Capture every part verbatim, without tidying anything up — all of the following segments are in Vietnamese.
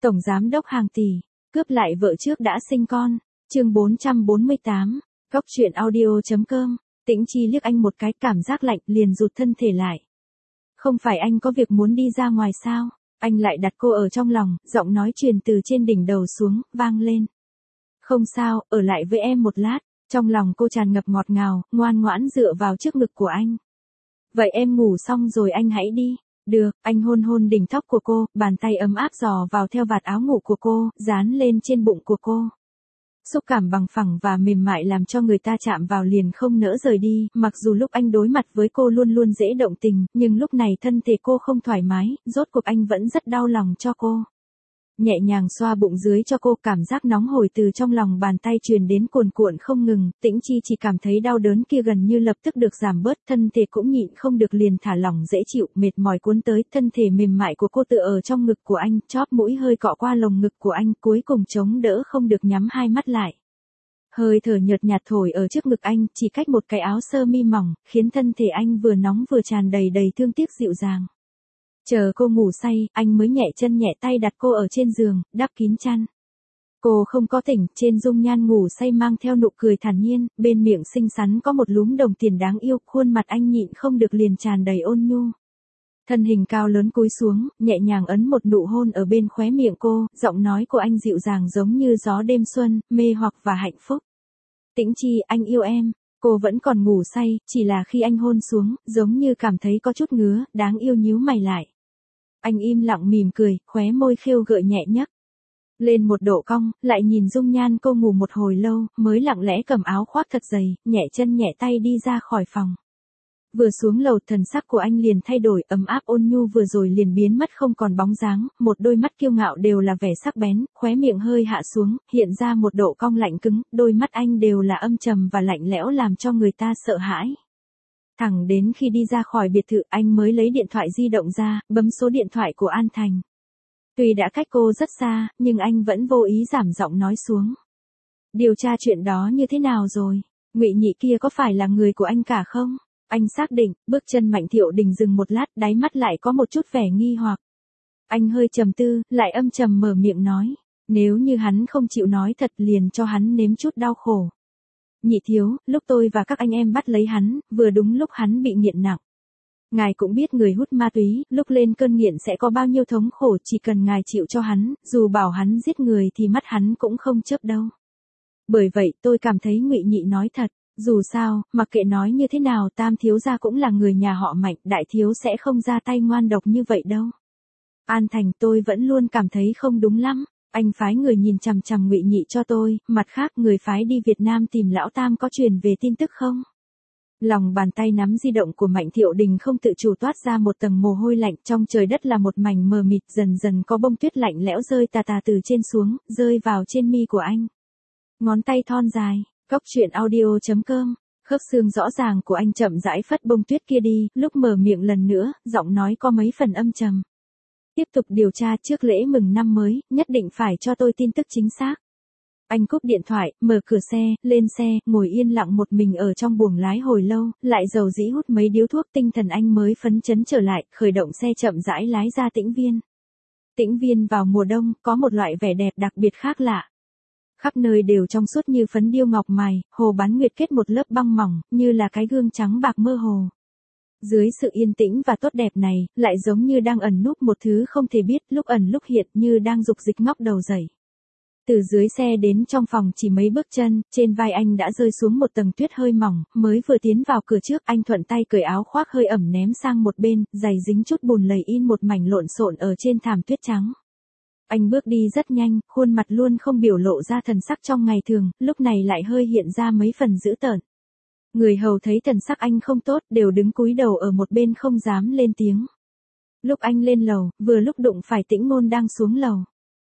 Tổng giám đốc hàng tỷ, cướp lại vợ trước đã sinh con. Chương bốn trăm bốn mươi tám, Góc truyện audio chấm com. Tĩnh Chi liếc anh một cái, cảm giác lạnh, liền rụt thân thể lại. Không phải anh có việc muốn đi ra ngoài sao? Anh lại đặt cô ở trong lòng, giọng nói truyền từ trên đỉnh đầu xuống, vang lên. Không sao, ở lại với em một lát. Trong lòng cô tràn ngập ngọt ngào, ngoan ngoãn dựa vào trước ngực của anh. Vậy em ngủ xong rồi anh hãy đi. Được, anh hôn hôn đỉnh tóc của cô, bàn tay ấm áp dò vào theo vạt áo ngủ của cô, dán lên trên bụng của cô. Xúc cảm bằng phẳng và mềm mại làm cho người ta chạm vào liền không nỡ rời đi, mặc dù lúc anh đối mặt với cô luôn luôn dễ động tình, nhưng lúc này thân thể cô không thoải mái, rốt cuộc anh vẫn rất đau lòng cho cô. Nhẹ nhàng xoa bụng dưới cho cô, cảm giác nóng hổi từ trong lòng bàn tay truyền đến cuồn cuộn không ngừng, Tĩnh Chi chỉ cảm thấy đau đớn kia gần như lập tức được giảm bớt, thân thể cũng nhịn không được liền thả lỏng dễ chịu, mệt mỏi cuốn tới, thân thể mềm mại của cô tựa ở trong ngực của anh, chóp mũi hơi cọ qua lồng ngực của anh, cuối cùng chống đỡ không được nhắm hai mắt lại. Hơi thở nhợt nhạt thổi ở trước ngực anh, chỉ cách một cái áo sơ mi mỏng, khiến thân thể anh vừa nóng vừa tràn đầy đầy thương tiếc dịu dàng. Chờ cô ngủ say, anh mới nhẹ chân nhẹ tay đặt cô ở trên giường, đắp kín chăn. Cô không có tỉnh, trên dung nhan ngủ say mang theo nụ cười thản nhiên, bên miệng xinh xắn có một lúm đồng tiền đáng yêu, khuôn mặt anh nhịn không được liền tràn đầy ôn nhu. Thân hình cao lớn cúi xuống, nhẹ nhàng ấn một nụ hôn ở bên khóe miệng cô, giọng nói của anh dịu dàng giống như gió đêm xuân, mê hoặc và hạnh phúc. Tĩnh Chi, anh yêu em. Cô vẫn còn ngủ say, chỉ là khi anh hôn xuống, giống như cảm thấy có chút ngứa, đáng yêu nhíu mày lại. Anh im lặng mỉm cười, khóe môi khêu gợi nhẹ nhấc lên một độ cong, lại nhìn dung nhan cô ngủ một hồi lâu, mới lặng lẽ cầm áo khoác thật dày, nhẹ chân nhẹ tay đi ra khỏi phòng. Vừa xuống lầu, thần sắc của anh liền thay đổi, ấm áp ôn nhu vừa rồi liền biến mất không còn bóng dáng, một đôi mắt kiêu ngạo đều là vẻ sắc bén, khóe miệng hơi hạ xuống, hiện ra một độ cong lạnh cứng, đôi mắt anh đều là âm trầm và lạnh lẽo làm cho người ta sợ hãi. Thẳng đến khi đi ra khỏi biệt thự, anh mới lấy điện thoại di động ra, bấm số điện thoại của An Thành. Tuy đã cách cô rất xa, nhưng anh vẫn vô ý giảm giọng nói xuống. Điều tra chuyện đó như thế nào rồi? Ngụy Nhị kia có phải là người của anh cả không? Anh xác định, bước chân Mạnh Thiệu Đình dừng một lát, đáy mắt lại có một chút vẻ nghi hoặc. Anh hơi trầm tư, lại âm trầm mở miệng nói. Nếu như hắn không chịu nói thật liền cho hắn nếm chút đau khổ. Nhị thiếu, lúc tôi và các anh em bắt lấy hắn, vừa đúng lúc hắn bị nghiện nặng. Ngài cũng biết người hút ma túy, lúc lên cơn nghiện sẽ có bao nhiêu thống khổ, chỉ cần ngài chịu cho hắn, dù bảo hắn giết người thì mắt hắn cũng không chớp đâu. Bởi vậy tôi cảm thấy Ngụy Nhị nói thật, dù sao, mặc kệ nói như thế nào Tam thiếu gia cũng là người nhà họ Mạnh, đại thiếu sẽ không ra tay ngoan độc như vậy đâu. An Thành, tôi vẫn luôn cảm thấy không đúng lắm. Anh phái người nhìn chằm chằm Ngụy Nhị cho tôi, mặt khác người phái đi Việt Nam tìm lão Tam có truyền về tin tức không? Lòng bàn tay nắm di động của Mạnh Thiệu Đình không tự chủ toát ra một tầng mồ hôi lạnh, trong trời đất là một mảnh mờ mịt, dần dần có bông tuyết lạnh lẽo rơi tà tà từ trên xuống, rơi vào trên mi của anh. Ngón tay thon dài, Góc truyện audio chấm com, khớp xương rõ ràng của anh chậm rãi phất bông tuyết kia đi, lúc mở miệng lần nữa, giọng nói có mấy phần âm trầm. Tiếp tục điều tra, trước lễ mừng năm mới, nhất định phải cho tôi tin tức chính xác. Anh cúp điện thoại, mở cửa xe, lên xe, ngồi yên lặng một mình ở trong buồng lái hồi lâu, lại dầu dĩ hút mấy điếu thuốc, tinh thần anh mới phấn chấn trở lại, khởi động xe chậm rãi lái ra Tĩnh Viên. Tĩnh Viên vào mùa đông, có một loại vẻ đẹp đặc biệt khác lạ. Khắp nơi đều trong suốt như phấn điêu ngọc mài, hồ bán nguyệt kết một lớp băng mỏng, như là cái gương trắng bạc mơ hồ. Dưới sự yên tĩnh và tốt đẹp này, lại giống như đang ẩn núp một thứ không thể biết, lúc ẩn lúc hiện, như đang dục dịch ngóc đầu dậy. Từ dưới xe đến trong phòng chỉ mấy bước chân, trên vai anh đã rơi xuống một tầng tuyết hơi mỏng, mới vừa tiến vào cửa trước, anh thuận tay cởi áo khoác hơi ẩm ném sang một bên, giày dính chút bùn lầy in một mảnh lộn xộn ở trên thảm tuyết trắng. Anh bước đi rất nhanh, khuôn mặt luôn không biểu lộ ra thần sắc trong ngày thường, lúc này lại hơi hiện ra mấy phần dữ tợn. Người hầu thấy thần sắc anh không tốt, đều đứng cúi đầu ở một bên không dám lên tiếng. Lúc anh lên lầu, vừa lúc đụng phải Tĩnh Ngôn đang xuống lầu.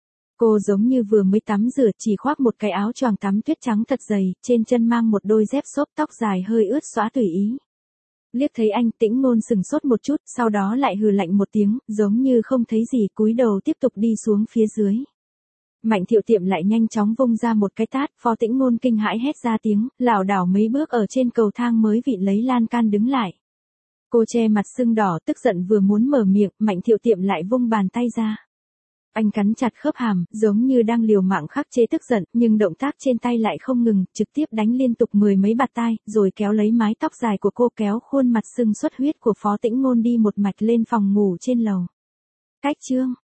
Cô giống như vừa mới tắm rửa, chỉ khoác một cái áo choàng tắm tuyết trắng thật dày, trên chân mang một đôi dép xốp, tóc dài hơi ướt xõa tùy ý. Liếc thấy anh, Tĩnh Ngôn sừng sốt một chút, sau đó lại hừ lạnh một tiếng, giống như không thấy gì, cúi đầu tiếp tục đi xuống phía dưới. Mạnh Thiệu Tiệm lại nhanh chóng vung ra một cái tát, Phó Tĩnh Ngôn kinh hãi hét ra tiếng, lảo đảo mấy bước ở trên cầu thang mới vịn lấy lan can đứng lại. Cô che mặt sưng đỏ, tức giận vừa muốn mở miệng, Mạnh Thiệu Tiệm lại vung bàn tay ra. Anh cắn chặt khớp hàm, giống như đang liều mạng khắc chế tức giận, nhưng động tác trên tay lại không ngừng, trực tiếp đánh liên tục mười mấy bạt tai, rồi kéo lấy mái tóc dài của cô, kéo khuôn mặt sưng xuất huyết của Phó Tĩnh Ngôn đi một mạch lên phòng ngủ trên lầu. Cách chương